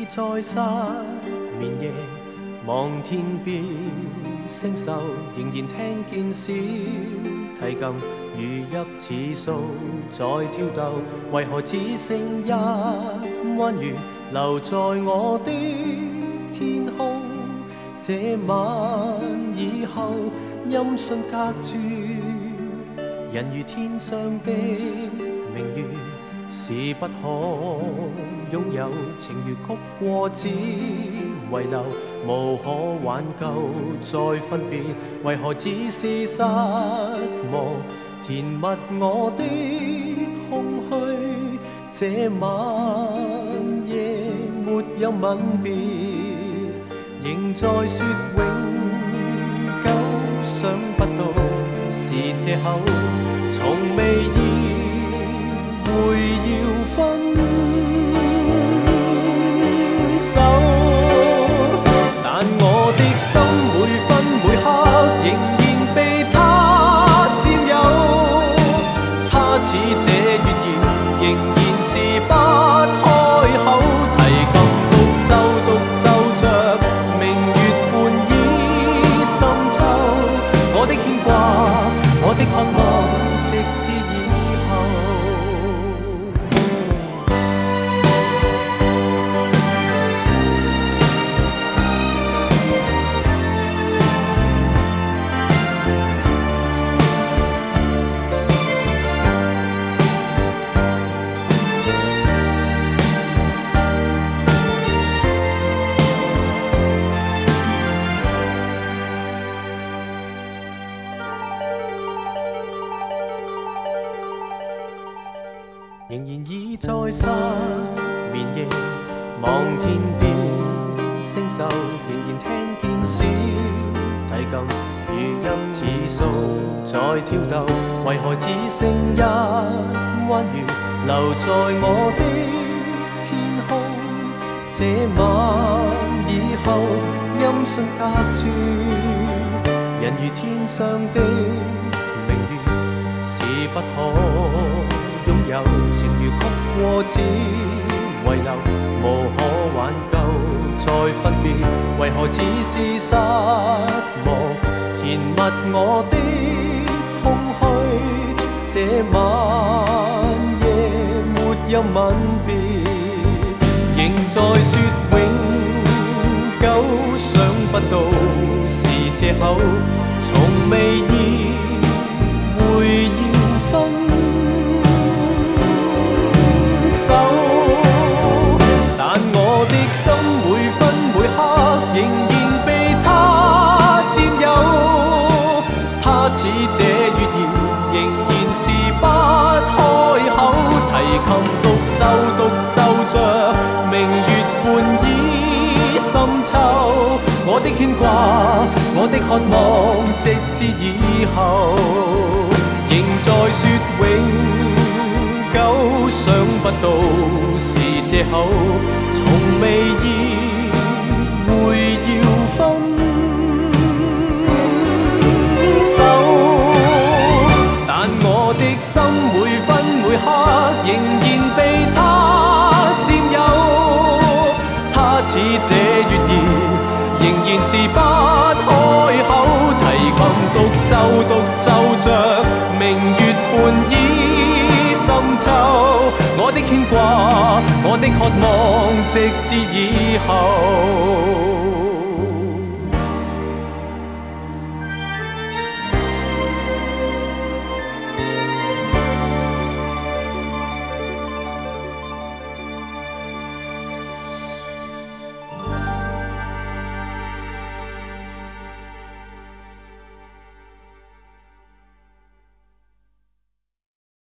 在失眠夜，望天边星宿，仍然聽見小提琴如泣似訴在跳逗，為何只剩一彎月留在我的天空？這晚以後，音訊隔絕，人如天上的明月，是不可擁有，情如曲過只遺留，無可挽救再分別，為何只是失望填密我的空虛？這晚夜沒有吻別，仍在說永久，想不到是藉口，從未意會要分手，但我的心每分每刻仍然被他佔有，他似這月兒仍然是不開口，提琴獨奏獨奏着明月半倚深秋，我的牽掛，我的渴望，直至以後。仍然倚在失眠夜，望天邊星宿，仍然聽見小提琴如泣似訴在跳逗，為何只剩一彎月留在我的天空？這晚以後，音訊隔絕，人如天上的明月，是不可擁有，情如曲過只遺留，無可挽救再分別，為何只是失望填密我的空虛？這晚夜沒有吻別，仍在說永久，想不到是藉口，從未意會要分手，但我的心每分每刻仍然被他佔有，他似這月兒仍然是不開口，提琴獨奏獨奏着明月半倚深秋，我的牽掛，我的渴望，直至以後，仍在說永久，想不到是藉口，從未意會要分手，但我的心每分每刻仍然被他佔有，他似這月兒仍然是不開口，提琴獨奏獨奏着明月半倚深秋，我的牽掛，我的渴望，直至以後。